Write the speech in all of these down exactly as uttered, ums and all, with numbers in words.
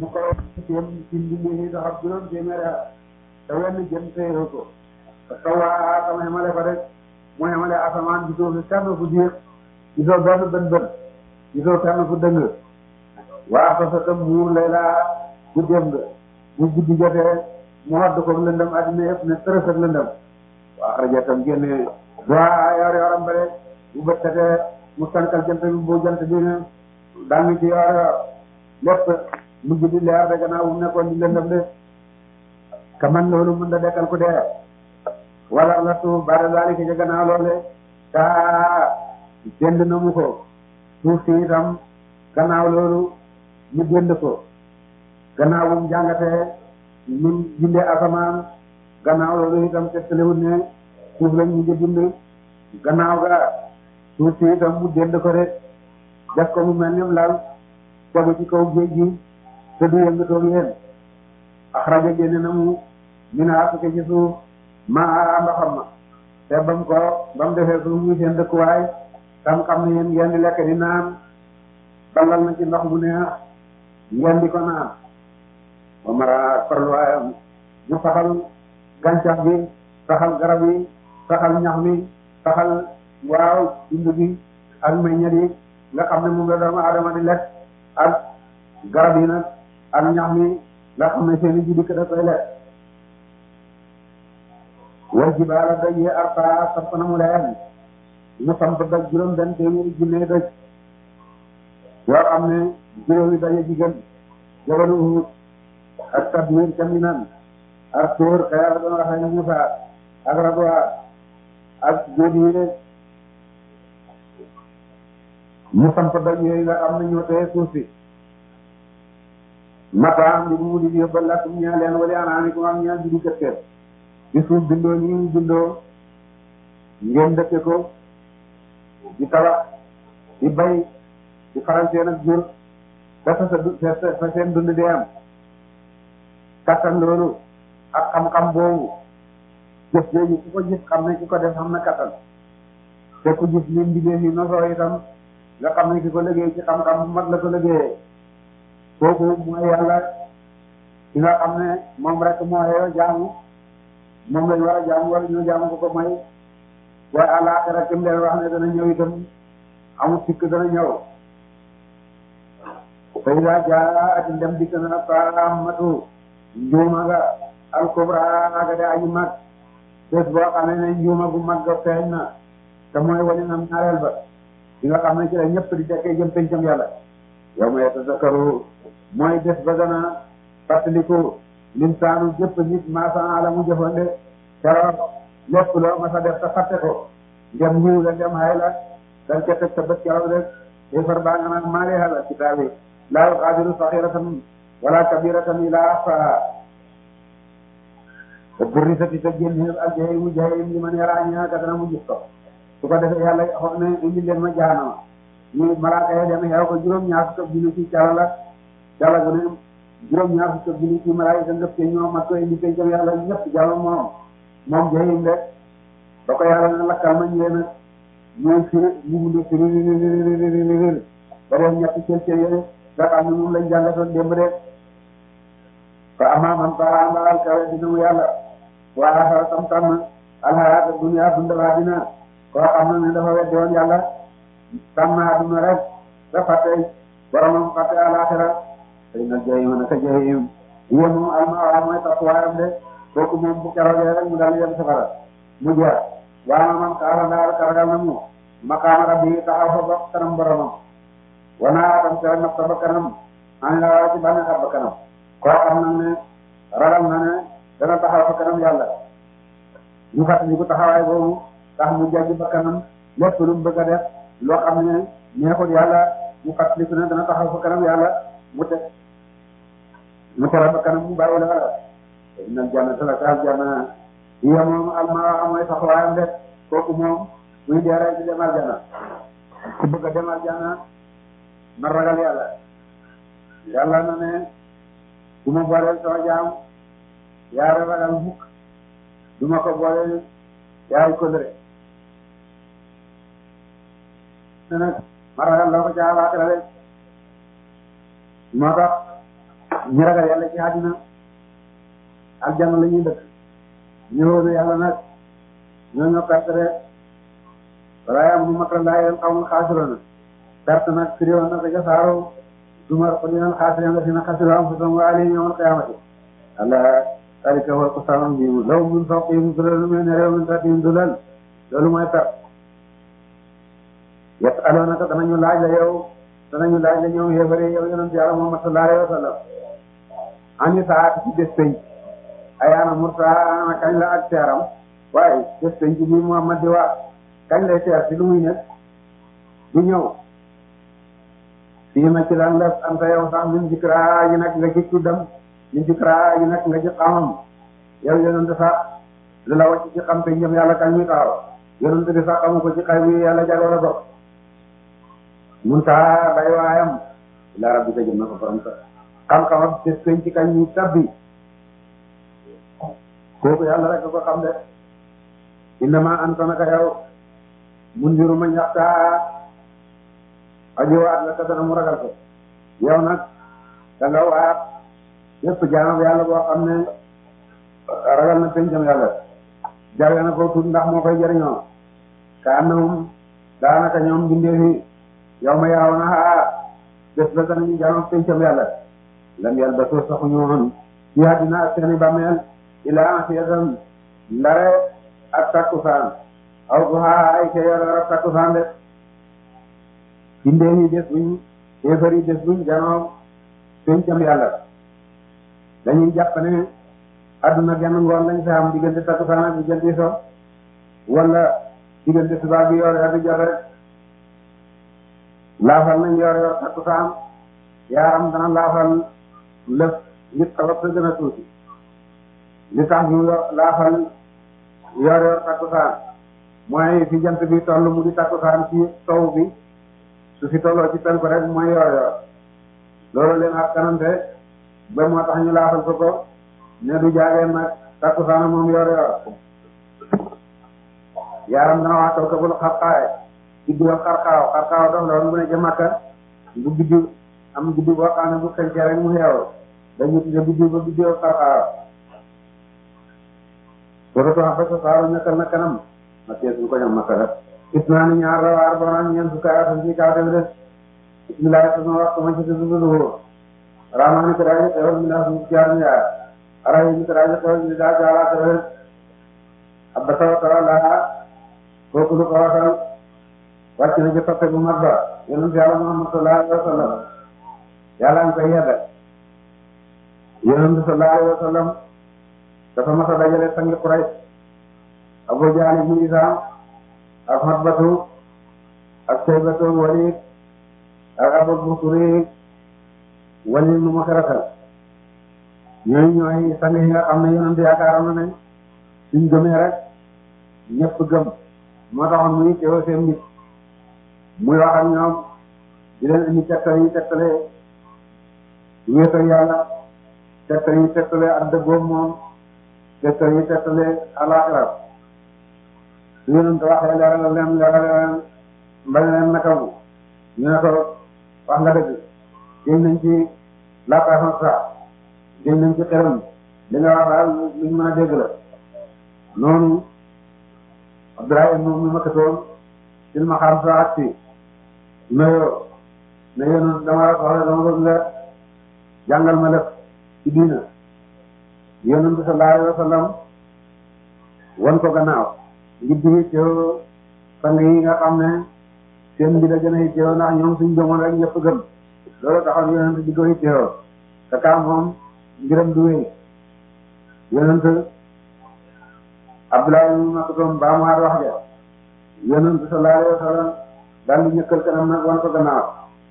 mu ko seen ci mbindee yi doxab juróom téeméeri at te wenn jën téeroo ko parce que waa sama xamale ko rek mu xamale asamaan gisoo fi kenn fu diir gisoo benn bën bën gisoo kenn fu dëng waa ko sa tam muur lay laa guddeem nga bu guddi jotee mu wadd ko lëndëm addina yëpp ne tërës ak lëndëm waa xaraja tam génne doa yor yoram ba rek bu bët setee mu sankal jant bi bu jant bi ne daangi ci yor yor lépp mujj di leer de gannaaw bu nekkoon di lëndëm de ka man loolu mën da dekkal ku dee wala la tu bada zalika ca gannaaw loole taa jënd na mu ko suuf si itam gannaaw loolu ñu jënd ko gannaaw bu mu jàngatee ñun bindee asamaan gannaaw loolu itam tegtalewut ne suuf lañ ñu bind gannaaw ga suuf si itam mu jënd ko rek def ko mu mel ni lal tegu ci kaw géej gi te du yëngatoog yéen axraja génne na mu minhaa tukke ci suuf maa ndoxam ma te ba mu ko ba mu defee suuf muy seen dëkkuwaay tam xam ne yéen ngeen di lekk di naan balal na ci ndox mu neex ngeen di ko naan ba mara farluwaayam mu saxal gàncax bi saxal garab yi saxal ñax mi saxal waaw dund bi ak meññet yi nga xam ne moom la doomu aadama di lekk ak garab yi nag ak ñax mi nga xam ne seen i ji dikk da koy lekk wal jibaala doj yi arta samp na mu leen mu samp doj juróom benn téeméeri junne doj yoo xam ne juróomi daje ci gën jabalu Uhud ak Tadmir ca Minan ak Tuur ka Yàlla doon waxee Musa ak Radwa ak jóot yi de mu samp doj yooyu nga xam ne ñoo tee suuf si mataam bi mu di yóbbal lakum ñaa leen wali anaamikum am ñaa judi këtteer di suuf bindoo ñi ñu bindoo ngeen dëkke ko di tabax di bay di faral seen ak jur dafa sa du sa seen dund di am kattan loolu ak xam-xam boobu jëf jooju ku ko gis xam ne ki ko def xam na kattan te ku gis li mbindee yi nosoo itam nga xam ne ki ko liggéey ci xam-xam bu mag la ko liggéeyee kooku mooy yàlla ki nga xam ne moom rek moo yeyoo jaamu moom lañ war a jaamu wala ñu jaamu ko ko may waaye àllaaxira kim leen wax ne dana ñëw itam amul sikk dana ñëw fa iza jaa'at ndem dikk na taamatu njuuma nga al-kubra nga de aji mag bés boo xam ne njuuma gu mag ga feeñ na te mooy wali nam ñaareel ba di nga xam ne ci la ñëpp di dekkee jëm pencam yàlla yawma yatazakkaru mooy bés ba gën a fàttaliku linsaanu jëpp nit maa saa la mu jëfande keroog lépp loo ma sa def te fàtte ko ndem ñëw la ndem hay la dañ ca teg sa bët keroog rek defar baa nga naan maa lee ala kitaabi laa yuqaadiru saxiratan wala kabiratan illaa ahsaahaa te burrisati te génne ak jahiim jahiim li man yaraa ñaa ka dana mu gis ko su ko defee yàlla xool ne indi leen ma jaanama ñu malaaka yi dem xeew ko juróom-ñaar fukk ak junni ci cala la cala gu ne juróom-ñaar fukk ak junni ci malaaka ngëp ci ñoom mat ko indi koy jëm yàlla ñëpp jàll moom moom jahiim de ba ko yàlla na lakkal ma ñëwee nag ñooy firi ñu munde firi ba def ñetti cël cël yooyu nga xam ne moom lañ jàngatoon démb de fa ama man faa mbaal kawe dina mu yàlla waa xara tam tànn alxayaata dunya dundalaa dina koo xam ne dafa weddi woon yàlla tànn àdduna rek da fàtte boromam fàtte alaxira tey nag jahim naka jahim yéen moom almawaa mooy taxawaayam de kooku moom bu keroogee rek mu daal yem safara mu jeex waa man kaasa daal karagal na mu maqaama rabbi taxaw fa ba kanam boromam wanaa tam tere naf sa ba kanam ani la waa ci bànneex ba kanam koo xam nag ne ragal na ne dana taxaw fa kanam yàlla ñu fàttali ko taxawaay boobu tax mu jàggi ba kanam lépp lu mu bëgg a def loo xam ne neexul yàlla mu fàttali ko ne dana taxaw fa kanam yàlla mu te mu tere ba kanam mu bàyyi la innal jannata la ka aljanna hiya moom almaa mooy taxawaayam de kooku moom muy dee rek di dem aljanna ku bëgg a dem aljanna na ragal yàlla yàlla na ne du ma booleel sama jaam yaara ragal mukk du ma ko booleel yaay kóllëre ne nag ma ragal loo ko ca àllaaxira rek moo tax ñi ragal yàlla ci àddina aljanna la ñuy dëkk ñëwoon na yàlla nag ñoo ñoo perte de wala am nu makra laa yéen xawmul xaasiroona perte nag firiwoon na ko ca saaru dumar ko dinal xaasireen la dina xasiro am fusom wa alayhim yawmal qiyaamati allah dalika huwa al-khusraan al-mubiin lahum min fawqihim zulalun min al-ghamami wa min tahtihim zulal loolu mooy perte yas'aluunaka danañu laaj la yow danañu laaj la ñoom yéefare yow yonent yàlla Muhammad sallallahu alayhi wa sallam ani saati ci bés penc ayaana mursaa ana kañ la ak teeram waaye bés penc bi Muhammad di wax kañ lay teer ci lu muy nekk du ñëw fii na ci lan la anta yow sax min zikraa yi nag nga ci tuddam min zikraa yi nag nga ci xamam yow yonent sax lu la wàcc ci xam te jëm yàlla kañ muy taxaw yonent bi sax xamu ko ci xay bi yàlla jagoo la bokk mun taa day waayam ila rabbika jëm na ko borom sa xam-xamam bés penc ci kañ muy tabbi kooku yàlla rek ko xam de innama anta naka yow mundiru man yaxtaa aji waat la ka dana mu ragal ko yow nag da nga waat yépp jaamam yàlla boo xam ne ragal na pencam yàlla jawe na ko tudd ndax moo koy jëriñoo ka annahum daanaka ñoom bindee fi yow ma yaaw na aa bés ba danañu jaamam pencam yàlla lam yàlla ba soo saxuñu woon ci àddina ak seeni bàmmeel ilaa asiyatan ndare ak takkusaan aw bu haa ay kay yor ak takkusaan de bindee yi des buñ kéefar yi des buñ janoo pencam yàlla dañuy jàpp ne adduna genn ngoon lañ fa am diggante takkusaan ak diggante so wala diggante suba bi yor yor di jot rek laafal nañ yor yor takkusaan yaaram dana laafal lëf nit xalab sa gën a tuuti li tax ñu laafal yor yor takkusaan mooy fi jant bi toll mu di takkusaan ci sow bi su fi tolloo ci penku rek mooy yor yor loolu leen ak kanante ba moo tax ñu laafal ko ko ne du jaageen nag takkusaan moom yor yor yaaram dana wax kaw ka bul xarxaaye guddi ak xarxaaw xarxaaw dox la woon bu ne ca Makka bu guddi am guddi boo xam ne bu xencee rek mu xeew dañu tudde guddi ba guddi ak xarxaaw soo ko ba sa saaru ñakkal na kanam ma teesuñ ko ñam Makka rek gis naa ni ñaar la waar boonaan ñeent fukki atam ci kaw tamit bismillah sama wax ko ma ci tudd rahmaani ko daal di xewal mi naa suñu jaar ñaar arayi mi ko daal di xewal mi daa jaalaa xewal abba tawa tawa laa kooku lu ko waxal wàcc na ci toppe bu mag ba yonent yàlla Muhammad sallallahu alayhi wa sallam yàlla nga koy yedda yonent sallallahu alayhi wa sallam dafa mas a dajale sangi Quraysh Abu Jahl ibn Hishaam ak Utbatu ak Shaybatu Waliid ak Abu Bakr Waliid nu ma xeratal ñooy ñooy sang yi nga xam ne yonent yaakaaroon na ne suñ gëmee rek ñëpp gëm moo taxoon muy teewoo seen nit muy wax ak ñoom di leen indi tegtal yi tegtale wéetal yàlla tegtal yi tegtale ak dëggoom moom tegtal yi tegtale alaaxira su yonent waxee leeral leen leeral leen mbañ leen naka mu ñu ne ko wax nga dëgg géñ nañ ci lappaasan sax géñ nañ ci xeram li nga wax daal luñ mën a dégg la noonu Abdoulaye moom mi ma këtoon sil ma xam sa ak si nuyoo ne yonent dama la soxla dama bëgg nga jàngal ma def ci diina yonent bi sallallahu alayhi wa sallam wan ko gannaaw ngir di yittewoo sang yi nga xam ne seen bi la gën a yittewoo ndax ñoom suñ gëmoon rek ñëpp gëm loolu taxoon yonent di ko yittewoo te kaa moom mbiram du wéy yonent Abdoulaye mu ma ko doon baa mu wax ja yonent sallallahu alayhi wa sallam daal di ñëkkal kanam nag wan ko gannaaw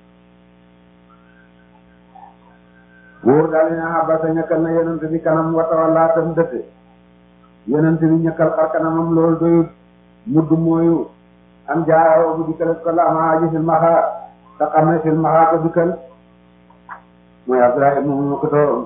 wóor daal di ne Abbas ñëkkal na yonent bi kanam wata wala tam dëtte yonent bi ñëkkal xar kanamam loolu doyut mudd mooyu am jaaroo bu dikkal ko la ama aji silmaxa te xam ne silmaxa ko dikkal mooy Abdoulaye mu ma ko doon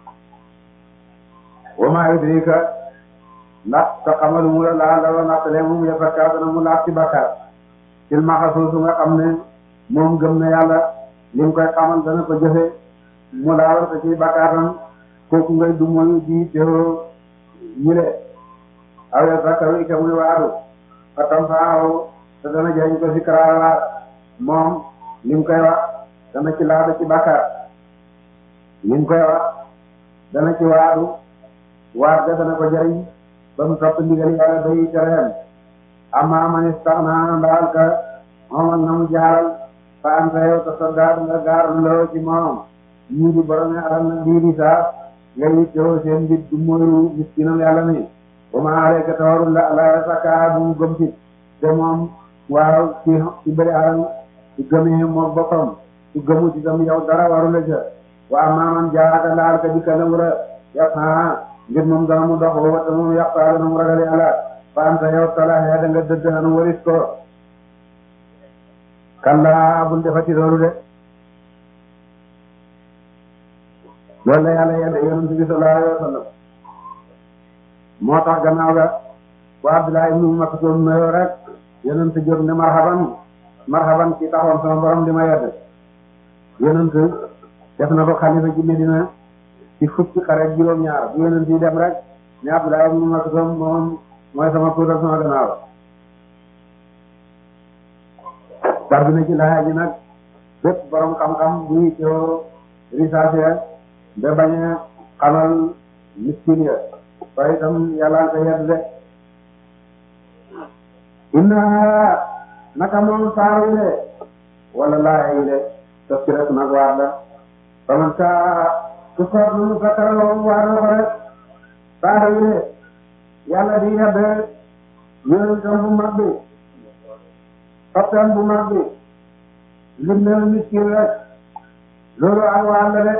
wa maa yudrika ndax te xamalu mu la laa la nattale moom yafakka dana mu laaj ci bakkaar silmaxa soosu nga xam ne moom gëm na yàlla li mu koy xamal dana ko jëfe mu laawal ko ci bakkaatam kooku ngay du mooy di teewoo ñile aw ya sakkaru ika muy waaru fatam faaw te dana jëriñ ko si karawaat moom li mu koy wax dana ci laada ci bakkaar li mu koy wax dana ci waaru waat ga dana ko jëriñ ba mu topp ndigal yàlla day tereem amma man istaxna ndaal ka moom ak na mu jaaral fa am sa yow te sa gaar nga gaar loo ci moom ñii di borom alal na diiri saa nga yittewoo seen mbir du mooyu miskinam yàlla ni ba ma alayka tawarul la la sakka bu mu gëm ci te moom waaw ci ci bëri alal su gëmee moom boppam su gëmu ci tam yow dara waru la ca waa maaman jaaka laal ka dikka lam ra yàq aa ngir moom dana mu dox ba te moom yàqaale na mu ragal yàlla fa am sa yow talaxee da nga dëdd anu waris ko kallaa bul defati loolu de loolu la yàlla yedde yonent bi sallallahu alayhi wa sallam moo tax gannaaw ga bu Abdullah ibnu Maktum nuyoo rek yonent jóg ne marhaban marhaban ci taxoon sama borom di ma yedde yonent def na ko xalifa ci Medina ci fukki xare juróom-ñaar bu yonent yi dem rek ne Abdullah ibnu Maktum moom mooy sama puudar sama gannaaw dar bi na ci laaya ji nag bépp borom xam-xam buy teewoo risaase ba bañ a xamal miskin ya waaye itam yàlla ko yedd de inna naka moom saar yi de wala laaya yi de taskirat nag waar la faman ka ku soot nu fakkara loolu waar la ko rek saar yi de yàlla di yedd yonentam bu mag bi soppeem bu mag bi lim ne miskin rek loolu ak waar la de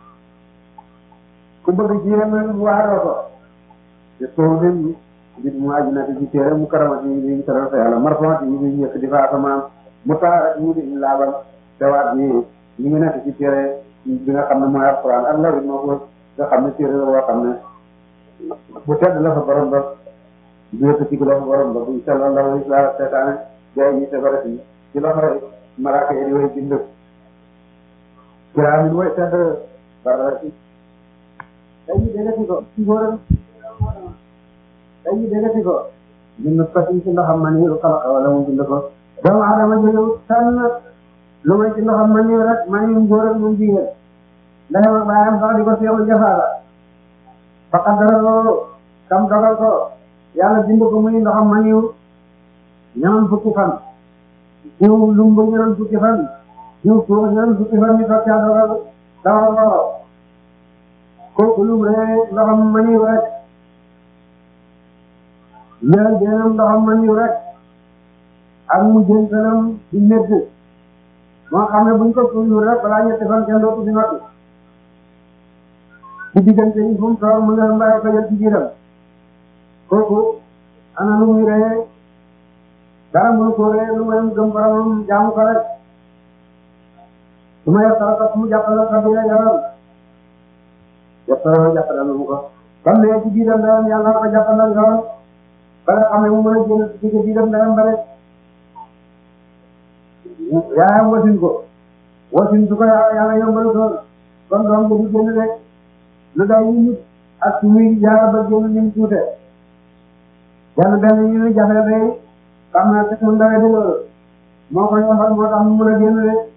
ku bëgg ci yéen waaroo ko te soo dem bi mu aju na ci téere mu karamati yi ñu teral sa yàlla marfamati yi ñu yëkk di fa asamaan mu taara ñu di laabal tewaat bi ñu ngi nekk ci téere bi nga xam ne mooy alquran ak lawit moo ko nga xam ne téere la boo xam ne bu tedd la fa borom ba bu yëkkati ko la fa borom ba bu inshallah la isla seetaane jaay ñi te bare ci ci loxo malaaka yi di way bind kiraamin way tedd bara ci dañuy déggati ko ci góoram dañuy déggati ko bind pati ci ndoxam man yi xalaqa wala mu bind ko doomu aadama jógewu tànn lu may ci ndoxam man yi rek man yi góoram mu jigéen ndeyam ak baayam sax di ko seewul jafaala fa qaddara loolu kam dogal ko yàlla bind ko muy ndoxam man yi ñanam fukki fan diw lumbu ñanam fukki fan diw suuf ñanam fukki fan ñu toog caa dogal dawal loolu kooku lum rek ndoxam maniw rek léegi beneen ndoxam maniw rek ak mu jëntanam di médd moo xam ne buñ ko tuuti rek balaa ñetti fan kenn dootu fi noppi ci diggante yi fu mu toog mu nga mbaye ko jël ci biiram kooku ana lu muy ree dara mënu ko ree lu may gëm boromam jaamu ko rek su ma yor tara mu jàppale sa biir yaram jàppale jàppale mu ko comme ne ci biiram ndeyam yàlla ko jàppale yoon ba nga xam ne mu mën a génn ci biiram ndeyam ba rek yaayam wasin ko wasin su ko yàlla yombalu toon kon doom bi di génn rek lu day yi nit ak su muy jaara ba génn ni mu tuute benn benn yi ñu jafe day xam naa te mu ndawee di loolu moo ko yombal moo tax mu mën a génn rek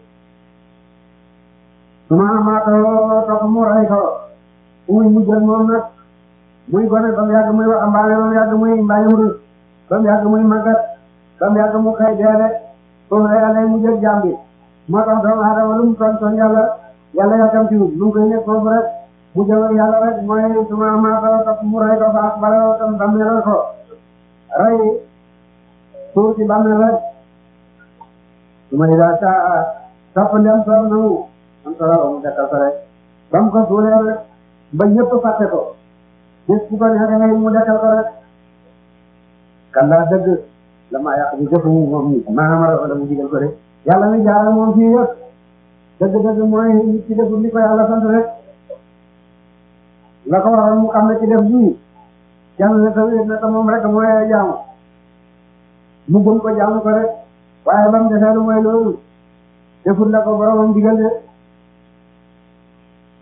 su ma amaatoo topp mu ray ko muy mujjal moom nag muy gone ba mu yàgg muy wax mbaale ba mu yàgg muy mbañum rus ba mu yàgg muy màggat ba mu yàgg mu xëy deede foofu la yàlla mujjal jaam bi moo tax doomu aadama lu mu toon toon yàlla yàlla yàkkam ci lu mu koy nekk foofu rek mu jël yàlla rek mooy su ma amaatoo topp mu ray ko fa bala tam bàmmeelal ko ray suuf si bàmmeel rek su ma daa taa topp ndem sor nangu am solo mu dekkal ko rek ba mu ko suulee rek ba ñëpp fàtte ko bés bu ko neexee mu dekkal ko rek kan laa dëgg la maa yàq bi jëfu moom nit maanaam wala mu digal ko rek yàlla mi jaaral moom fii yëpp dëgg-dëgg mooy nit ci deful li ko yàlla sant rek la ko waroon mu xam ne ci def lii kenn ne tawit ne moom rek mooy jaamu mu gën ko jaamu ko rek waaye ba mu defee lu mooy loolu deful la ko boromam digal de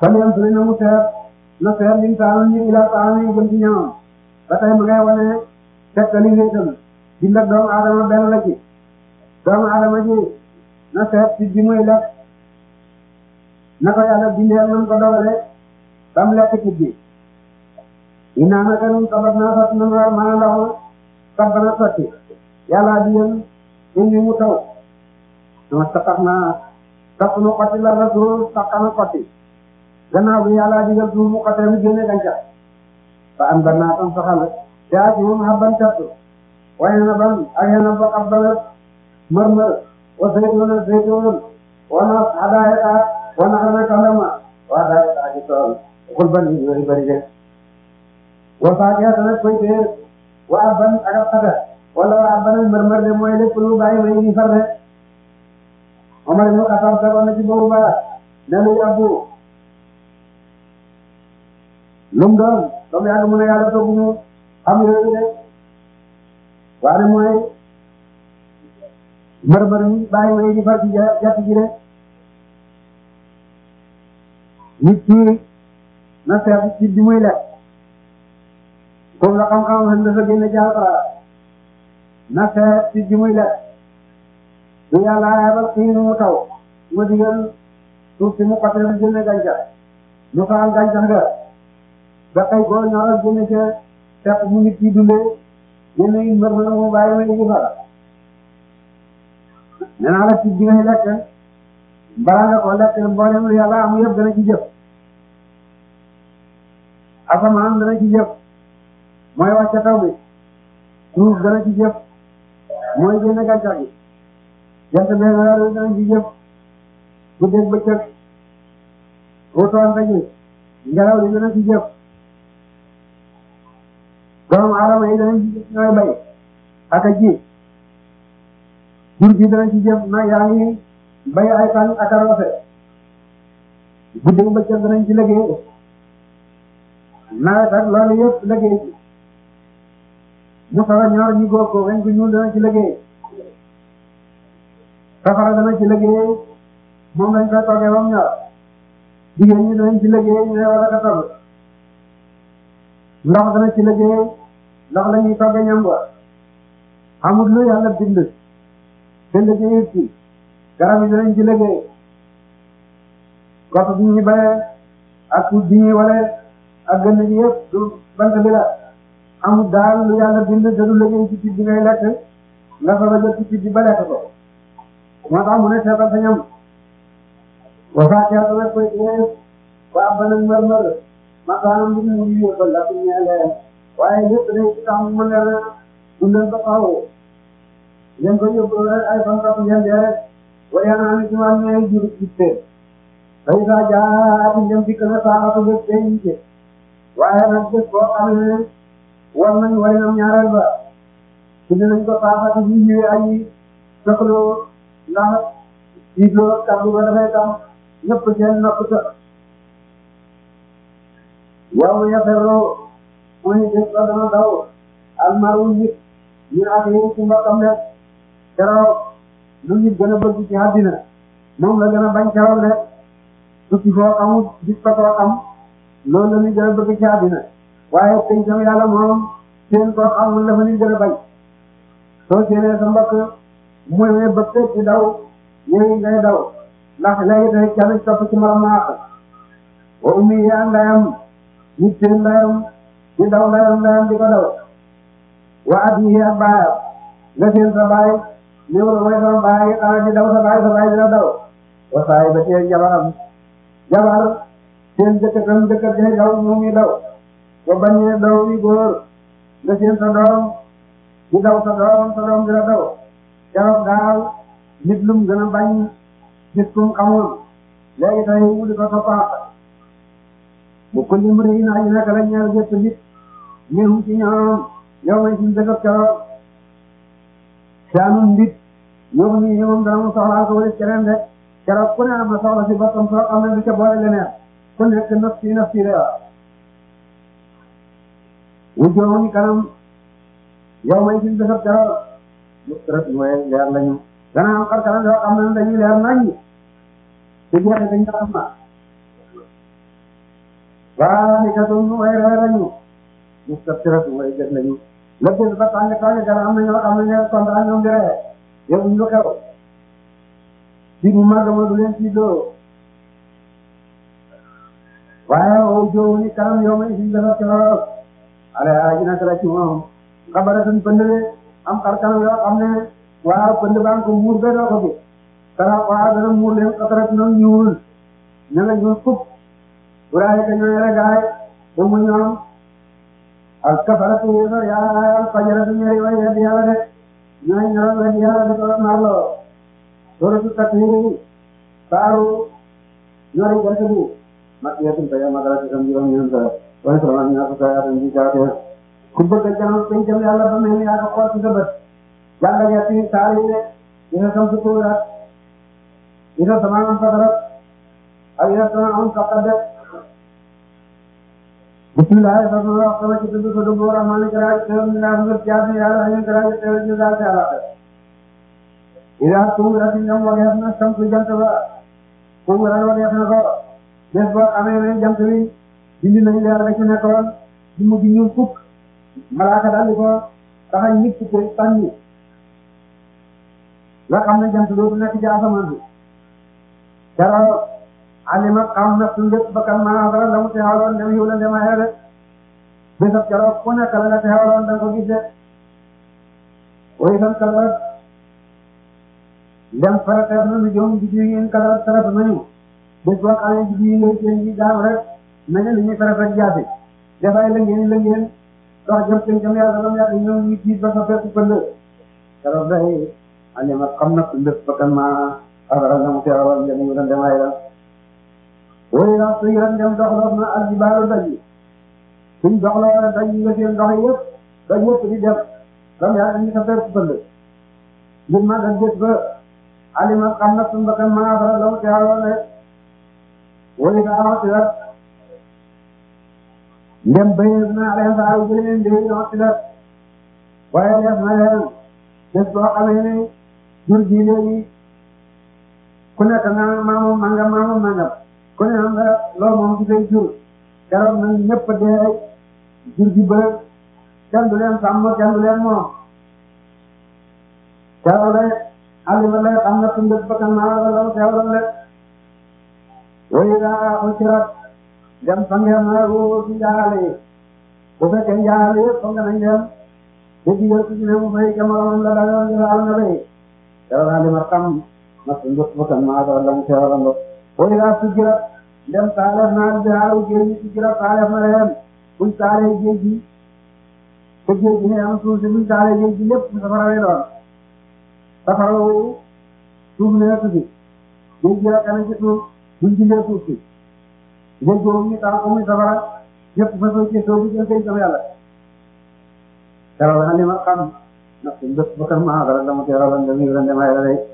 fan yam suli na mu seet na seet liñ taanu ñu ila taanu jëm ci ñamam ba tey mu ngay wane tekkali wéetam bind ak doomu aadama benn la ci doomu aadama ji na seet ci bi muy lekk na ko yàlla bindee nam ko dogale ba mu lekk ci bi inaa naka nun sabat naa sot nan war maa ndox ma sab bana sotti yàlla di yéen indi mu taw dama saqat naa saq nu xotti la la suur saqana xotti gannaaw bi yàlla digal suur mu xottee mu génne gàncax ba am ban naa tam saxal te ak moom xabban cattu waaye na ban ak yena ba ab balet mër-mër wa saytuuna saytuun wana hadaayata wana xana kalama wa hadaayata ci tool xul ban yi bari bari de wa faakiyata nag koy téer wa abban ak ab xata wala wa abban mër-mër de mooy lépp lu bàyyi may di far de Omar ibn Khattab tegoon na ci boobu ba ne lu yàbbu lum doon comme yàgg mu ne yàlla togguñu xam yooyu de waaye mooy mër-mër mi bàyyi may di far ci jàtt ji de nit ki na seet ci bi muy lekk comme la xam-xam xam dafa génne ci Alxuraan na seet ci bi muy lekk du yàlla yabal xiinu mu taw mu digal suuf si mu xotee mu génne gàncax mu faal gàncax ga ba kay góor ñoral génne ca tepp mu nit ki dundee génne yi mbër ma mu bàyyi ma di fara nee naa la ci bi ngay lekk balaa nga ko lekk mboolem lu yàlla amu yëpp dana ci jëf asamaan dana ci jëf mooy wàcce taw bi suuf dana ci jëf mooy génne gàncax gi jant bee weer wi dana ci jëf guddeeg bëccëg wutoon daji ngelaw li dana ci jëf doomu aadama yi dana ci jëf ñooy bay ak a ji jur gi dana ci jëf nag yaa ngi bay ay tànn ak a roose guddeeg bëccëg danañ ci liggéey nawet ak loolu yëpp liggéey ci mu sara ñor ñi góor ko weñ gu ñuul dana ci liggéey safara dana ci liggéey moom lañ koy toggee ba mu ñor jigéen ñi danañ ci liggéey ñu ne wala ka togg ndox dana ci liggéey ndox la ñuy toggee ñam wa amul lu yàlla bind bind ci it ci garab yi danañ ci liggéey gox bi ñu bayee ak tuut bi ñuy walee ak gën gi yëpp du bant bi la amul daal lu yàlla bind te du liggéey ci tiit bi ngay lekk nga soog a jot ci tiit bi ba lekk ko moo tax mu ne seetal sa ñam wa faakihatan nag koy téye wa abban mër-mër makaanam bi mu ngi yóbbal la fi ñeelee waaye lépp day ci tax mu mën leen dundal ba xaw ngeen ko yóbbu rek ay fan topp ngeen dee rek waaye naa ni ci wàll ñooy jur ci tee day saa jaati ngeen dikk na saxatu bés day yitte waaye nag bés boo xam ne war nañ way nam ñaareel ba su dinañ ko saxatu bi ñëwee ay soxloo ndax jiitloo kàddu ba dafay tax ñëpp seen nopp sa yow yaferoo mooy def ba dana daw almaru nit ñu ak yow ci mbokkam ne keroog lu nit gën a bëgg ci àddina moom la gën a bañ keroog ne tukki foo xamul gis ko koo xam loolu la nit gën a bëgg ci àddina waaye tey tam yàlla moom seen koo xamul la fa nit gën a bañ soo seenee sa mbokk mooy ne bëgg ci daw yooyu ngay daw ndax léegi tey kenn topp ci maram ma àq wa ummi yaa ndayam nit seen ndayam di daw ndayam ndayam di ko daw wa abi ak baayam nga seen sa baay ñëw la mooy sama baay yi xanaa di daw sa baay sa baay dina daw wa saay ba tey jabaram jabar seen jëkkëram jëkkër day daw moom mi daw wa bañee daw wi góor nga seen sa doom di daw sa doom sa doom dina daw keroog daal nit lum gën a bañ gis kum xamul léegi tey mu di ko toppaat bu ko lim rëy naa ñu nekk la ñaar jëpp nit ñëw ci ñoom yow may suñu dëkk keroog saanum nit yow nii ñoom dana mu soxlaal ko wala keneen de keroog ku ne am na soxla si boppam soo xam ne du ca boole leneen ku nekk nafsi nafsi de wax wu joomu ni kanam yow may suñu dëkk keroog mu rek mooy leer lañu dana am xar kanam yoo xam ne dañuy leer naññi te jeexee dañ ko am na waa ni ka doon way reer lañu ñu sabtiratu way gën lañu lépp ba tàng tàng dara am na ñoo am na ñoo kontaan ñoom di ree yow ñu xew ci bu mag ma du leen ci doo waaye o jow ni kanam yow may si dafa keroog ale aji na kala ci moom xabara tan pëndale am xar kanam yoo xam ne waaw pënd baa ko muur ba doo ko fi dara waaw dana muur leen xatarat noonu ñuul ne la ñu fukk wuraay ka ñooy rek gaay ba mu ñoom al kafaratu yéefar yaa al fajaratu ñooy way weddi yàlla de ñooy ñoroon weddi yàlla di ko naarloo suratu takwir saaru ñori jant bi makiyatun taya magalati sam juróom ñeent wala sama ñaar ko saya tan di jaate ku bëgg a jàng pencam yàlla ba mel ni yaa ko xool ci sa bët jàng ñetti saar yi de dina sam su tuuraat dina sama am fatarat ak dina sama am faqadat bismillah fa ma wax sama ci tudd ko do rahman karaaj teewal mi naa ngi jaati yàlla ñu karaaj teewal ñu daal ci àlla ila tuuraat ñam wageef na sam su jant ba ku waral wageef na ko des boo amee ne jant bi dindi nañu leer da ci nekkoon di mu di ñuul fukk malaaka daal di ko taxañ nit ko tànni nga xam ne jant dootu nekk ci asamaan bi keroog alima xam na suñu lépp bakkan maa dara la mu teewaloon dem yiw la dem ayee de bésab keroog ku nekk la nga teewaloon da nga ko gis de way san kalaat dem farateef na nu joom di ngeen kalaat saraf nañu bés boo xamee ji bii ngay seen ji daam rek nañu li ñuy faral di jaasi dafay lëngeen lëngeen dox jëm seen jëm yàlla lam yàgg ñoom ñu tiit ba sa fekk pënd keroog day alima xam na lépp bakkan maa xabaral na mu teewaloon dem yu dem ay la wóoyi la suy ren dem doxloo na ak jibaaru daj yi suñ doxloo na daj yi nga seen dox yëpp daj yëpp di def lam yàgg ñu sa fekk pënd ngir ma daj gës ba alima xam na suñ bakkan maa xabaral na mu teewaloon rek wóoyi la amati la ndem béyee naa leen saa yu bëri leen di amati la waaye def na leen bés boo xamee ne jur gi léegi ku nekk nga maamu mangam maamu mangam ku ne am nga loolu moom ci say jur keroog nag ñëpp dee jur gi bëri kenn du leen sàmm kenn du leen moom keroog rek alima lay xam na suñu bés bakkan maa la lool keroog rek wóoyi daa xusirat dem fa ngeen na woo ci njaaxale yi bu fekkee njaaxale yëpp fa nga nañ dem dégg nga ci ne mu fay jamono la daal di la nga bay keroog alima xam na suñu bés bakkan maa la lool keroog rek wóoyi daa sujjira dem taalef naa bihaaru géej gi sujjira taalef na leen buñ taalee géej gi te géej gi ne am suuf si buñ taalee géej gi lépp safara lay doon safara woowu suuf ne tuuti géej gi rek na ci suuf buñ jëlee suuf si géej googu ñu taal ko muy safara ñëpp fa soo ci soo bu jël koy jëm yàlla keroog na li ma xam na suñu bés bakkan maa dara dama teewaloon dem yi dem ay rek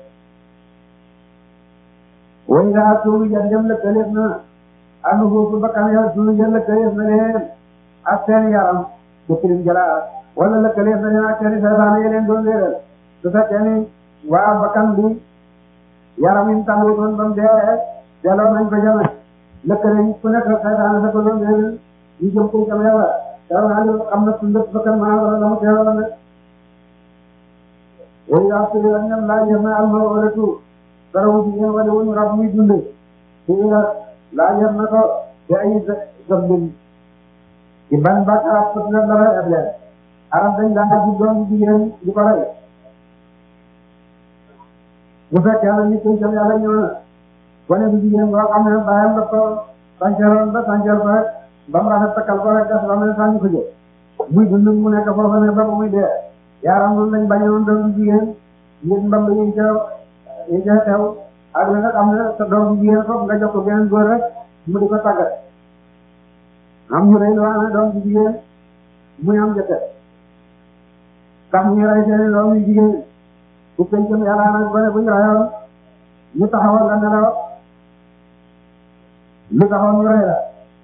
wóoyi daa suufu jan dem lëkkaleef na anu foofu bakkan yow suufu jan lëkkaleef na leen ak seen yaram jëkkirim jala wala lëkkaleef na leen ak seen seytaane yi leen doon léeral su fekkee ni waa bakkan bi yaram yi tàngu doon ba mu dee delloo nañ ko jame lëkkale ku nekk seytaane sa ko doon léeral ñu jëm koy jam yàlla keroog naa li xam na suñu bés bakkan maa dara dama teewaloon rek wóoyi daa suufu jan ñam laa jëf na alma wala tuur dara wu ci yéen wala wuñu rab muy dundee suñu la laajal na ko te ay zambin ci ban bàkkaar fot na dara ak leen arab dañ daa ji doom jigéen di ko rey bu fekkee na nit koy jëm yàlla ñëw na gone bu jigéen boo xam ne bàyyam daf ko sànceeroon ba sànceel ko rek ba mu rafet takkal ko rek def ba mu ne sànni ko jë muy dund mu nekk foofa ne ba muy dee yaaram loolu lañ bañoon doom bu jigéen ngir mbamb yi ca yi ca xew ak la nga xam ne sa doom bu jigéen foofu nga jox ko beneen góor rek mu di ko tàggat am ñu rey lu ne doom bu jigéen muy am jëkkër tax ñu rey seen doom yu jigéen bu pencam yàlla nag ba ne bu ñu reyoon ñu taxawal la nelaw lu taxaw ñu rey la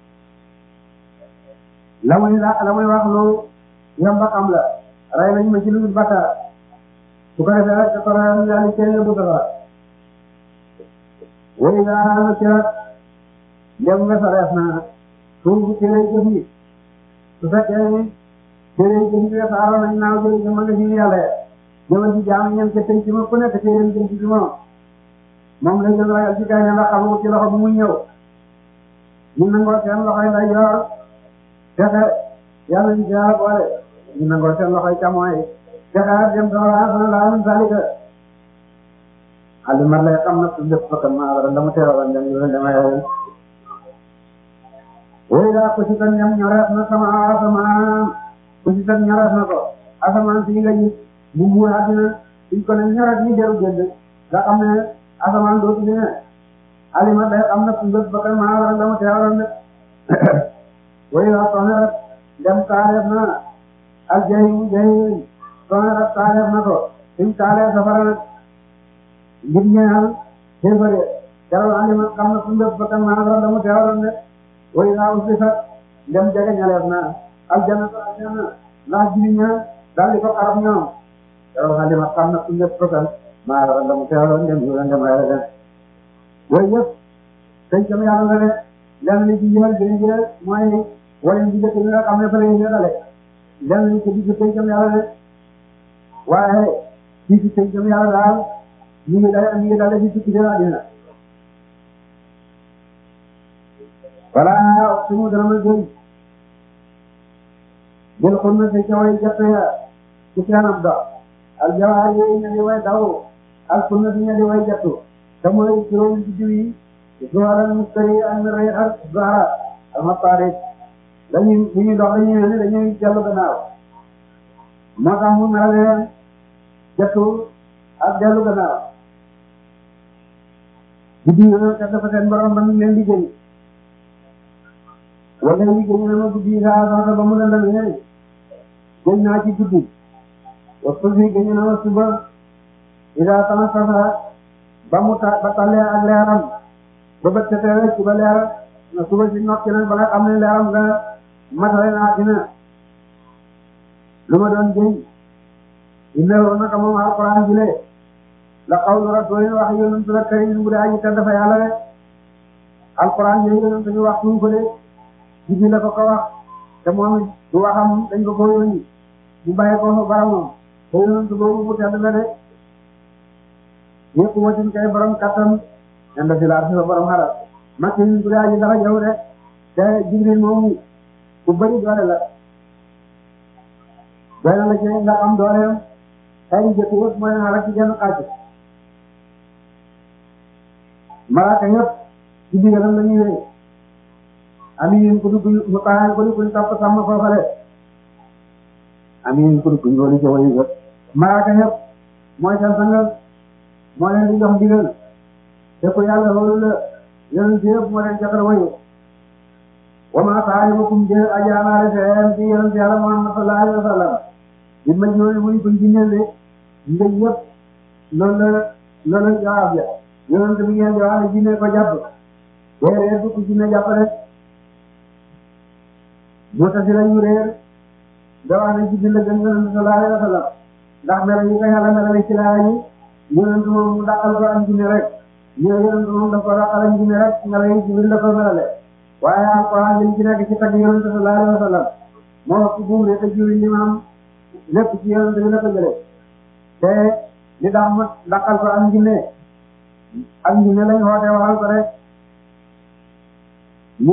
la muy la la muy wax lu yomb a xam la rey nañ ma ci lu dul bakkaar su ko defee rek ko reyal ñu daal di cee yóbbu safara wóoyi daa na ci rek dem nga sa reef na suuf si téere jëf yi su fekkee ni téere jëf yi weesaaroon nañ naaw jële ci magasin yàlla jëmal ci jaam ñeen ca tey ci ma ku nekk téere jëm ci moom moom lay jël ragal ci gañe ndax xamu ci loxo bu muy ñëw ñu nangoo seen loxoy nday yor fexe yàlla ñu ci yàlla boole ñu nangoo seen loxoy càmmooy fexe dem sama raasana laa min salika alimat lay xam na su lépp fakkan ma abara dama teewaloon dem yu dama yooyu wéy daa ko si tan ñam ñorees na sama asamaan ko si tan ñorees na ko asamaan si nga gis bu muur àddina suñ ko ne ñorees ñi deru jënd nga xam ne asamaan dootu ne alimat lay xam na su lépp fakkan ma abara dama teewaloon de wéy daa soxne rek dem taareef na ak jahim jahim soxne rek taareef na ko suñ taareef safara nag ngir ñeexal xéefare keroog alimat xam na su lépp fakkan ma abara dama teewaloon de way naa aussi sax dem jege ñaleef na aljanna ko aljanna ndax jili ña daal di ko xarab ñoom keroog alimat xam na su lépp fakkan ma abara dama teewaloon dem yu dem ay dem yooyu yëpp tey jëm yàlla la de lenn li ci jël gën jël mooy wayen bi dëkk bi nga xam ne fa lay dale lenn li ci digg tey jëm yàlla de waaye fii ci tey jëm yàlla daal ñu ngi dale ñu ngi dale ci tukki de àddina voilà suñu dana ma jël jël xul na si caway jafe ci kanam da al jawaar yooyu ña di way daw al xul na si ña di way jattu te mooy juróomi biddiw yi zuharal mustari ak rey ak zahara al matarik dañuy bu ñuy dox dañuy mel ni dañuy dellu gannaaw moo tax mu mel leen jattu ak dellu gannaaw biddiw yooyu kat dafa seen borom ba ñu leen di jëli wala yi gën na ma guddi saa soxna ba mu lëndal ñëw gën naa ci guddi waxtu bi gën na ma suba ida tama safara ba mu ta ba talee ak leeram ba bët setee rek suba leer na suba si nokki nag ba nga xam ne leeram nga matale naa dina lu ma doon gën innahu naka moom alquran jile la qawlu rasulin wax yonent la karim bu dee aji tedd dafa yàlla rek alquran jile yonent ñu wax suñ ko de jibi la ko ko wax te moom du waxam dañ ko ko yónni mu bàyyi ko fa boromam te yonent boobu mu tedd la de yëpp watin kay borom kattan enda fi laar si fa borom xaral makki ñu bu dee dara jaw de te jibril moomu ku bëri doole la doole la ci nga am dooleem xëy jëkk yëpp mooy xaral ci genn xaaj malaaka yëpp ci digalam la ñuy wéy amiin ku dugg mu taal ko ku topp sàmm foofale amiin ku dugg ñu wali ci wali yëpp malaaka yëpp mooy seen sangal moo leen di jox ndigal te ko yàlla loolu la yonent yëpp moo leen joxal wayu wa ma saalimukum jë ajaanaare seen ci yonent yàlla Muhammad sallallahu alayhi wa sallam bi ma ñëwee muy ko jiñale ndey yëpp loolu la loolu la jawaab ja yonent bi ngeen di wax ne jinne ko jàpp déedéet du ko jinne jàpp rek moo tax si la ñu réer da wax ne Jibril la gën yonent sallallahu alayhi wa sallam ndax melo yi ko yàlla melale ci laa yi yonent moom mu dàqal ko am jinne rek ñu yonent moom daf ko dàqal am jinne rek melo yi Jibril la ko melale waaye alquran li ci nekk ci tagg yonent sallallahu alayhi wa sallam moo ko buum ne te Jibril li maam lépp ci yonent bi la ko jëlee te li tax ma dàqal ko am jinne am jinne lañ xoote waxal ko rek ñu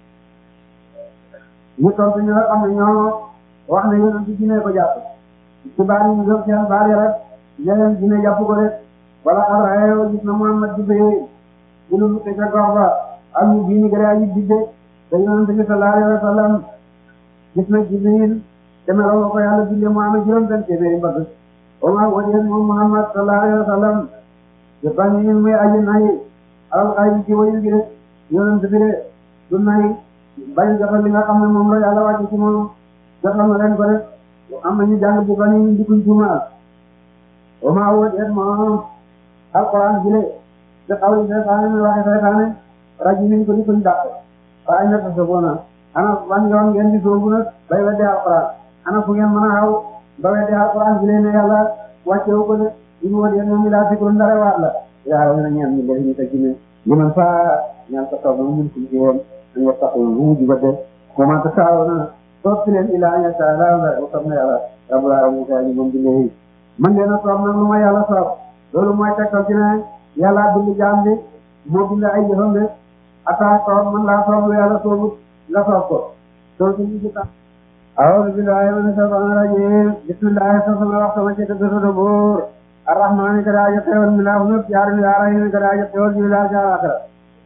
ñu tontu ñu nga xam ne ñoo wax ne yonent jinne ko jàpp ci baal yi ñu gëm seen baal yi rek ñeneen jinne jàpp ko rek wala Abraha gis na Muhammad Jibril bu lu te ca gox ba am ñu bii ni gërë aji digge te yonent bi sallallahu alayhi wa sallam gis na Jibril te meloo ko yàlla bindee mu amee juróom benn téeméeri mbagg wa maa wajee moom Muhammad sallallahu alayhi wa sallam te bañ ñu muy aji nay alal xay ci wayu gi de yonent bi de du nay bañ joxe li nga xam ne moom la yàlla wàcc ci moom joxal na leen ko rek am nañu jàng bi bañ ñu dikuñ tuumaal wa maa wajee moom alquran bi de te xaw yi seytaane mi waxe seytaane raji niñ ko di koñ dàq waaye ñett sa bona ana ban yoon ngeen di soobu nag bay wedde alquran ana fu ngeen mën a xaw ba wedde alquran bi leen ne yàlla wàccewu ko de ñu wajee moom mi laa fikru ndare waat la yaa na ñaan ñi def ñu te ci ne li man fa ñaan ko toog mun ci ci woon ñu taxaw lu di bëgg comment que ça na toog leen ilaa ya taala wa xam ne yàlla rabbul alamin sa ñu mën di léegi man leen a toog nag lu ma yàlla soob loolu mooy tegtal ci ne yàlla bind jaam bi moo bind ay jëfam de ataa toog man laa soob lu yàlla soobut nga soob ko soo ci ñu ci tax a'uuzu billaahi mina shaytaani rajiim bismillaahi sama wax sama ci dëgg sa buur arrahmaani ka daa jot teewal mi laa fu nëpp yaar mi laa rahim ka daa jot teewal mi laa ca àxira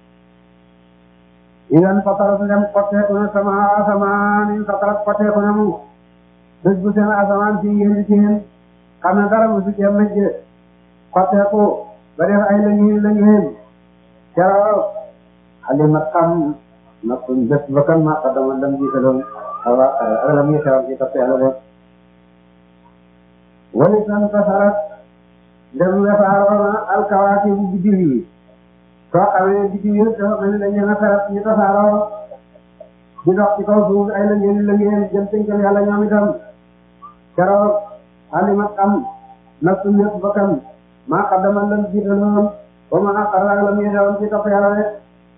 idan fatarat ndem xotteeku na sama asamaan in fatarat xotteeku na mu bés bu seen asamaan si yéen ci yéen xam ne dara mu si jéem a jë xotteeku ba def ay lëngéen lëngéen keroog alimat xam na suñ bés ba kan ma xaddama lam jiitaloon awa ak lam yéexewoon ci topp yàlla def wali tan fasarat ndem wesaaroo na alkawaaki bu biddiw yi soo xamee biddiw yi dafa mel ni dañ leen a ferat ñu tasaaroo di dox ci kaw suuf ay lëngéen lëngéen jëm tënkal yàlla ñoom itam keroog alimat xam na suñ ñëpp ba kan maa xaddama lam jiitaloon ba ma axara ak lam yéexewoon ci topp yàlla def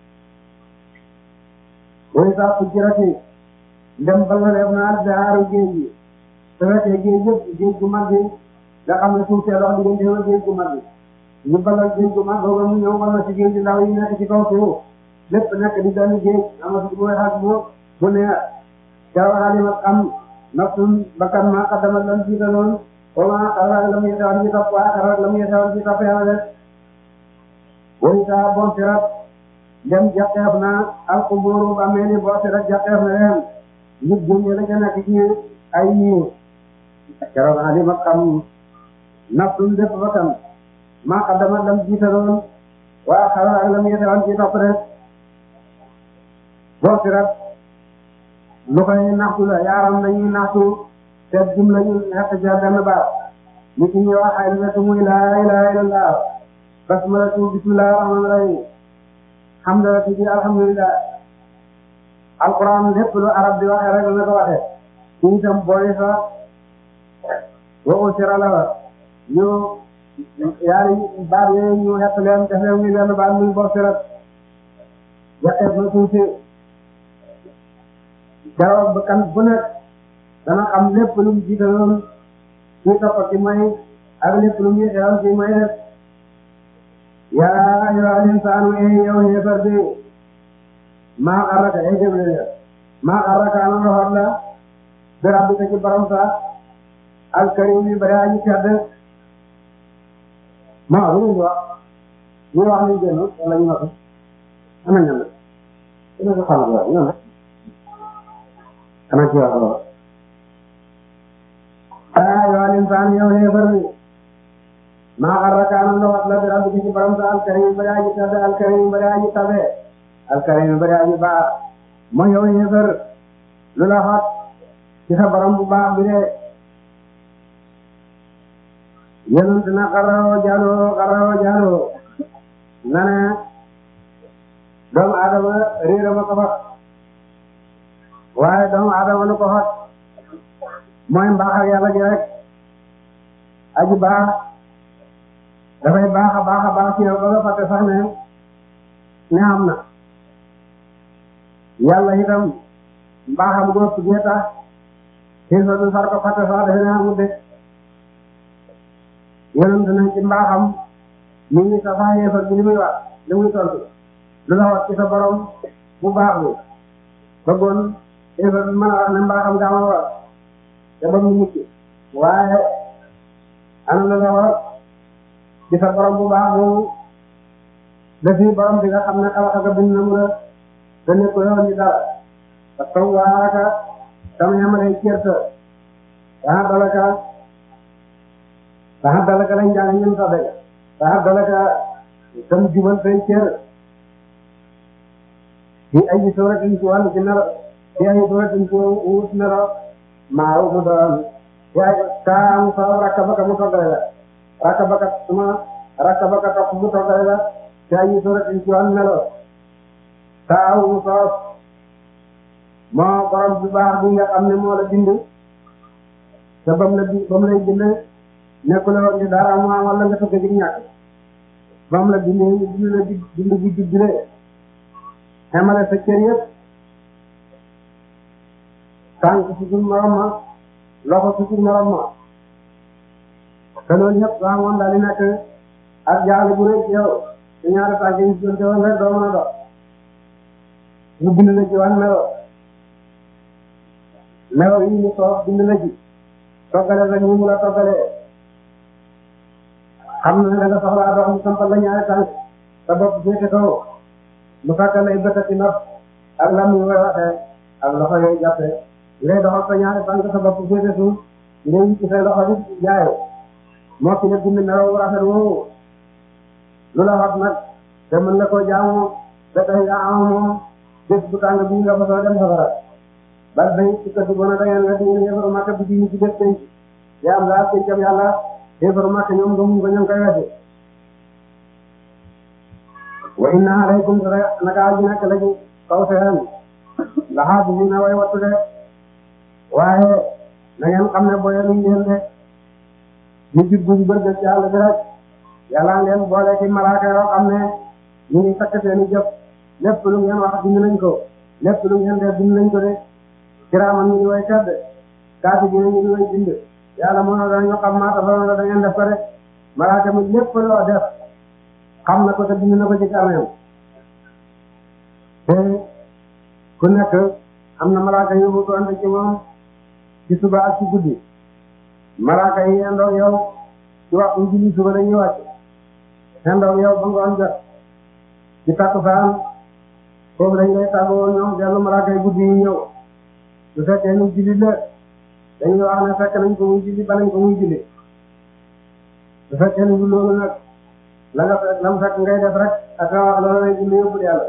wali saa fujjirati ndem ba nga def naa daaru géej gi su fekkee géej yëpp géej gu mag gi nga xam ne suuf see dox diggante ak géej gu mag gi ñu balal géej gu mag boobu mu ñëw wala si géej gi ndaw yi nekk ci kaw suuf lépp nekk di benn géej amatu bu weex ak bu bu neex keroog alimat xam nafsun bakkan maa qaddamat lam jiitaloon wa maa axara lam yéexewoon ci topp axara lam yéexewoon ci topp yàlla def wali saa bon sirat ndem jàqeef na alxuburu ba mel ni boo sirat jàqeef na leen nit génne la ca nekk ci ay niiw keroog alimat xam nafsun lépp bakkan maa qaddamat lam jiitaloon wa axara ak lam yéexewoon ci topp rek boo sirat lu koy naxtu la yaaram lañuy naxtu te jum lañu xett ca benn baat nit ñi wax ay nekk muy laa ilaaha illallaah basmalatu bismillaahi rahmaani rahiim hamdalatu bi alhamdulilah alquran lépp lu arab di waxee rek la ko waxee ci itam boole sa wa usira la wa ñu yaari baat yooyu ñu xett leen def leen muy benn baat muy boo sirat yaqeef na tuuti keroog ba kan bu nekk dana xam lépp lu mu jiitaloon ci topp ci may ak lépp lu mu xewoon ci may def yaa ayyuhal insaanu ee yow xeefar bi maa xarraka ee jëble maa xarraka ana roxat la bi rabbika ci borom sa alkarim yi bari aji tedd maa lu ñu wax ñu wax ñu génn wala ñu wax ana ñan la ina ko xam la ñan la ana ci wax loolu yaa ayyuhal insaanu yow xeefar bi maa xarraka ana roxat la bi rabbika ci borom sa alkarim yi bari aji tedd alkarim yi bari aji tabe alkarim yi bari aji baax moo yow xeefar lu la xat ci sa borom bu baax bi de yonent na xaroo jaaloo xaroo jaaloo nga ne doomu adama réera ma ko fat waaye doomu adama lu ko fat mooy mbaax ak yàlla gi rek aji baax dafay baax a baax a baax ci yow ba nga fàtte sax ne ne am na yàlla itam mbaaxam góor su gee tax xiisa du far ko fàtte sax defe ne amul de yonent nañ ci mbaaxam mi ngi sa sax yéefar bi li muy wax li muy tontu lu la wax ci sa borom bu baax bi bëggoon yéefar bi mën a wax ne mbaaxam gaa ma wax te ba mu mucc waaye ana lu la wax ci sa borom bu baax boobu defi borom bi nga xam ne xalaat ak bind na mu la te nekkul yoon ni dara te taw waaka tam yamale certe yaa dalaka yaa dalaka lañ jàng ñun sax de yaa dalaka tam jubal say cër ci ay suratin ci wàllu ci nero ci ay suratin ci wut nero maa mu doon yaay kaa mu soob rakka baka mu toggale la rakka baka suma rakka baka topp mu toggale la ci ay suratin ci wàllu nero kaa mu soob moo borom bu baax bi nga xam ne moo la bind te bam la bi bam lay bind nekkul woon ni dara mu am wala nga tëgg ci ñàkk bam la bindee bind la bind bu juddule xamale sa cër yëpp tànk ci suñu morom ma loxo ci suñu morom ma te loolu ñëpp waa moom daal di nekk ak jaaxle bu rëy ci yow te ñaari tànk yi ñu doon woon rek doo mën a dox ñu bind la ci wan melo melo yi ñu toog bind la ci toggale rek ñu mu la toggalee xam na ne da nga soxlaa dox ñu sampal la ñaari tànk sa bopp féete kaw mu fàkkal lay bëtt ci nopp ak lam ñu koy waxee ak loxo yooyu jàppee ngay doxal sa ñaari tànk sa bopp féete suuf ngay ci say loxo di jaayoo moo ci ne bind melaw rafet woowu lu la wax nag te mën nga koo jaamu ba tey nga am moom bés bu tàng bii nga mosoo dem safara ba bay ci kër gi bon a da ngeen nga di ngeen yéefaru màkk bi ñu ci bés tey yaa am laa tey jam yàlla yéefaru màkk ñoom gëmuñ ko ñoom koy weddi wa inna alaykum naka aji nekk la ci kaw seen laxaat bi na way wattu de waaye na ngeen xam ne booye luñ leen de ñu jub buñ bërgël ci yàlla bi rek yàlla ngeen boole ci malaaka yoo xam ne ñu ngi takk seeni jëf lépp lu ngeen wax bind nañ ko lépp lu ngeen def bind nañ ko de kiraaman ñu ngi way tedd kaati bi ñu ngi way bind yàlla moo dañu xam maata fa da ngeen def ko de malaaka mi lépp loo def xam na ko te bind na ko ci kanam te ku nekk am na malaaka yu mu doon ci moom ci suba ak ci guddi malaaka yi yendoog yow ci waxtu julli suba dañuy wàcc yendoog yow ba ngoon jot ci takkusaan foofu dañ lay tàggoo ñoom dellu malaaka yi guddi yi ñëw su fekkee ni julli la dañuy wax ne fekk nañ ko muy julli ba nañ ko muy julli su fekkee ni loolu nag la nga fekk la mu fekk ngay def rek ak wax loolu lay julli yóbbul yàlla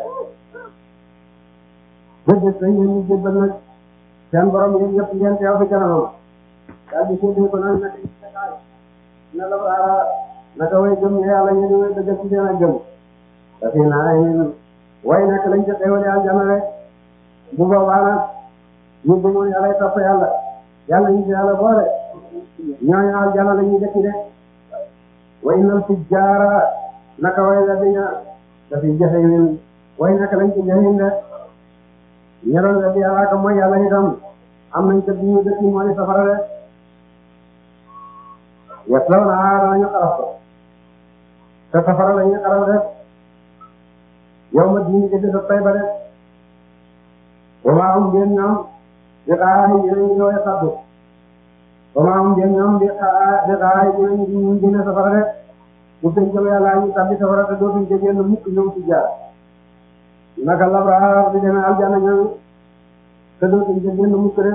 bés dañ leen ñu jébbal nag seen borom yéen ñëpp ngeen teew fi kanamam daal di séddee ko nag nag na la baara naka way gëm ne yàlla ñu di way dëgg ci seen ak gëm parce que naa yéen way nekk lañ ca xewale aljana rek bu boobaa nag ñu gëmoon yàlla topp yàlla yàlla ñu ci yàlla boole ñooñu aljana la ñuy dëkk de way nal fi jaara naka way la diña dafi jaxewin way nekk lañ ci jaxin de ñeroon la di yàlla ko mooy yàlla itam am nañ ca biñu dëkk moo di safara de yaslaw na aara nañu xaraf ko te safara la ñuy xaraf de yow ma diini ke desa tay ba de wama am ngeen ñoom di xaay dinañ ñëwee saddu wama am ngeen ñoom di xaay di xaay dinañ ñu génne safara de bu feñ jëm yàlla ñu tabbi safara te dootuñ ca génn mukk ñoom ci jaar naka labraar di demee aljanna ñoom te dootuñ ca génn mukk de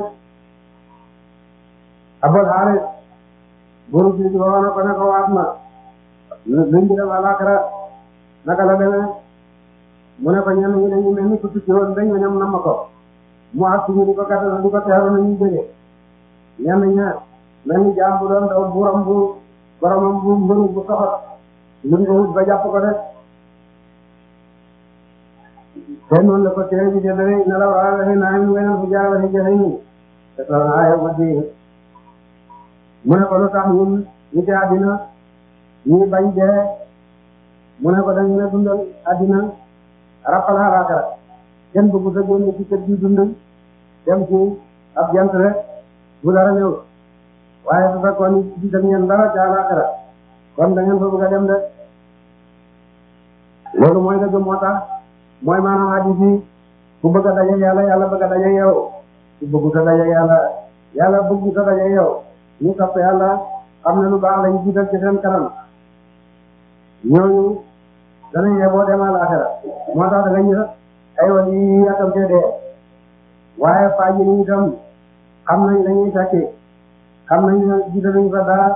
abol xaalis buru ji di waxoon ko ne ko waat ma luñ di dem àllaaxira naka la demee mu ne ko ñenn ñi dañu mel ni ku tukki woon dañ ma ñam nam ko mu ak ñu di ko gàttal di ko teeru na ñuy jógee ñenn ña mel ni jaam bu doon daw buuram bu boromam bu mbëru bu soxot lu nga wut ba jàpp ko rek te noonu la ko tee bi jëlee ne la waa waxi naa ñu weneen fu jaar waxi jafe ñi te soo naa yow ma di mu ne ko lu tax ñun ñu te àddina ñuy bañ dee mu ne ko dañu ne dundal àddina rappal alaakara kenn bëggu sa génn ci kër gi dund dem ci ab jant rek bu dara ñëw waaye su fekkoon ni ci dem ngeen dara ci alaakara kon da ngeen fa bëgg a dem de loolu mooy dëgg moo tax mooy maanaam hadis yi ku bëgg a daje yàlla yàlla bëgg a daje yow ku bëggu sa daje yàlla yàlla bëggu sa daje yow ñu topp yàlla xam ne lu baax lañ jiital ci seen kanam ñooñu danañ yeboo dem alaxira moo tax da nga ñëw ay wàll yi yàkkamtee dee waaye faaji ni itam xam nañ dañuy fekki xam nañ ne jiitaluñ fa dara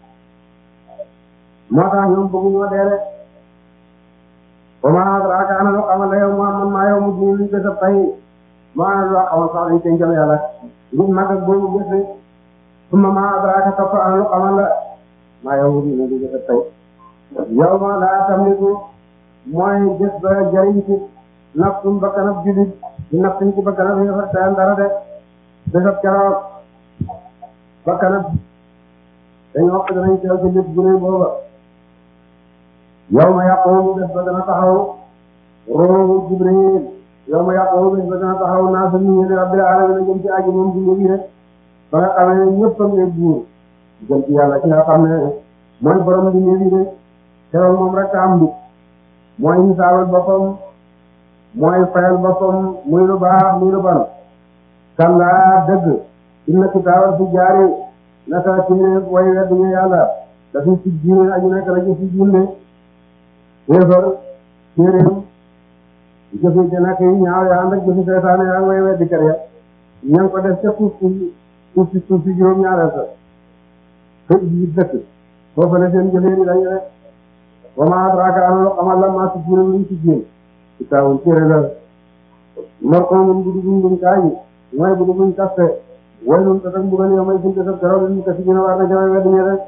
moo tax ñoom bëgguñoo dee rek ba ma adraaka ana loo xamal la yow Muhammad maa yow mu diin luñ gësab tay moo ana loo xamal sax dañ koy jëm yàlla ngir mag ak boobu gëse suma ma adraaka topp ana loo xamal la maa yow mu diin luñ gësab tay yow ma laa tamliku mooy gis ba jariñ ci nafsum bakkanab julit di nafsin ci bakkanab yéefar tayan dara de bésab keroog bakkanab dañu wax danañ teew ci lépp gune booba yow ma yàqoomu des ba dana taxaw roohu Jibril yow ma yàqoo bés ba dana taxaw naa sa nit ñi rabbil alamin jëm ci aji moom dund gi rek ba nga xamee ne ñëpp a ngi buur jëm ci yàlla ci nga xam ne mooy borom bi ñu de teewal moom rek am bi mooy misaawal boppam mooy fayal boppam muy lu baax muy lu ban kallaa dëgg inna kitaabal fi jaari naka ci ne way wedd ñu yàlla dafi ci jiine aju nekk la ci ci jiine yéefar téeréem jëfi ca nekk yi ñaaw yaa ànd ak jëfi seetaane yaa ngi way weddi kër ya ña ngi ko def ca suuf si suuf si suuf si juróom ñaareel sa fëj bi dëkk foofu la seen jëfee di dañu rek wa maa adraaka ana lu xamal la maa si jiine luñ ci jiin kitaabul téere la marqoomun bu dugguñ buñ kaayi mooy bu dugguñ kaste way nun tatak mbugal yow may funte sa keroog ñu kasi gën a war na ca way weddi ñe rek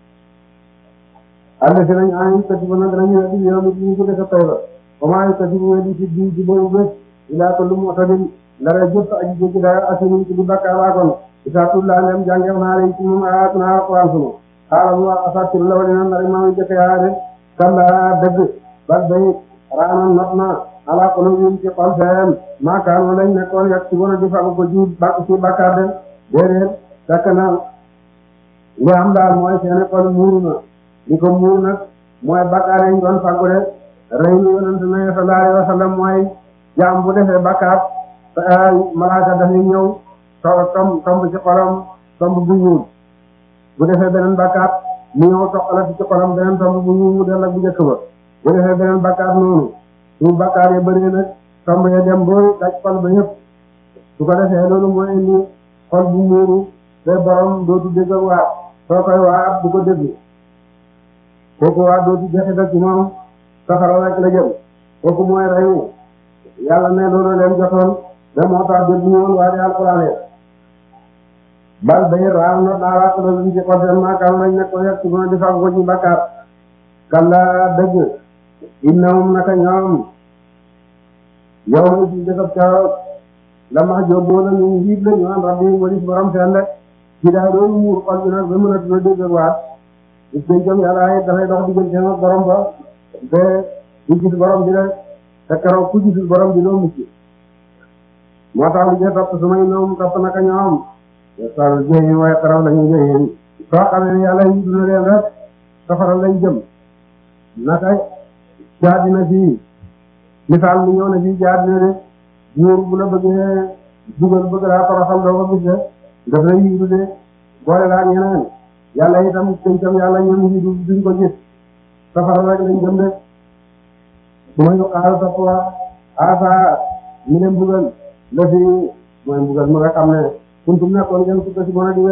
àll si nañ ayi kasi ba nag danañu weddi yow mi ñu funte sa tay ba comment kasi bu weddi si di di boobu bés ilaa ko lu mu otadin ndara jëpp aji jéggi dara asinin ci di bakkaar waa kon isaatullaa ndem jàngeef naa lay ci moom ayat naa alquran sunu xaala mu wax asatiru la wali na ndari maam jëkk yaa de kalla dëgg bal bay raanan not na ala qulubihim ci xol seen maakaanu lañ nekkoon yak ci gën a di fagu ko ji ba ci bakkaar de déedéet fekk na li am daal mooy seen xol muuru na li ko muur nag mooy bakkaar yi doon fagu de rëy lu yonent na sallallahu alayhi wa sallam mooy jaam bu defee bakkaar malaaka dafay ñëw to tomb tomb ci xolam tomb bu ñuul bu defee beneen bakkaar mu ñëw toqala ci xolam beneen tomb bu ñuul mu del ak bu njëkk ba bu defee beneen bakkaar noonu su bakkaar yi bëree nag tomb ya dem ba daj xol ba yëpp su ko defee loolu mooy indi xol bu muuru te borom dootu dégg ak waat soo koy waat du ko dégg kooku waat dootu jeexital ci moom safara rek la jëm kooku mooy reyu yàlla ne loolu leen jotoon da moo tax dégg ñëwoon waa di alquran bal bay raam na daaraat loolu ci xol seen maakaam lañ nekkoon yegg ci gën a di fàgg ko ci bakkaar kalla dëgg innahum naka ñoom yow mi ci dëkkab caroog la max jóoboo la ñu njiit la ñu an rabbi walis borom seen de ci daay doon muur xol bi nag ba mën a tula dégg ak waat is day jëm yàlla ay dafay dox diggante seen ak borom ba te du gis borom bi rek te keroog ku gisul borom bi doo mucc moo tax lu jee topp su may innahum topp naka ñoom sal jéyi waaye xaraw lañu jéyi soo xamee ne yàlla yi duna leen rek safara lañ jëm naka jaadina fii misaal mi ñëw na fii jaadina de buur bu la bëggee dugal bëgg laa toroxal doo ko gis de daf lay yiidu de boole laa ñeneen yàlla itam këncam yàlla ñoom yiidu duñ ko gis safara rek lañ jëm de su ma ñu xaaral topp waa asa mi leen bugal la fi mooy bugal ma nga xam ne kuntum nekkoon ngeen ko ci mën a di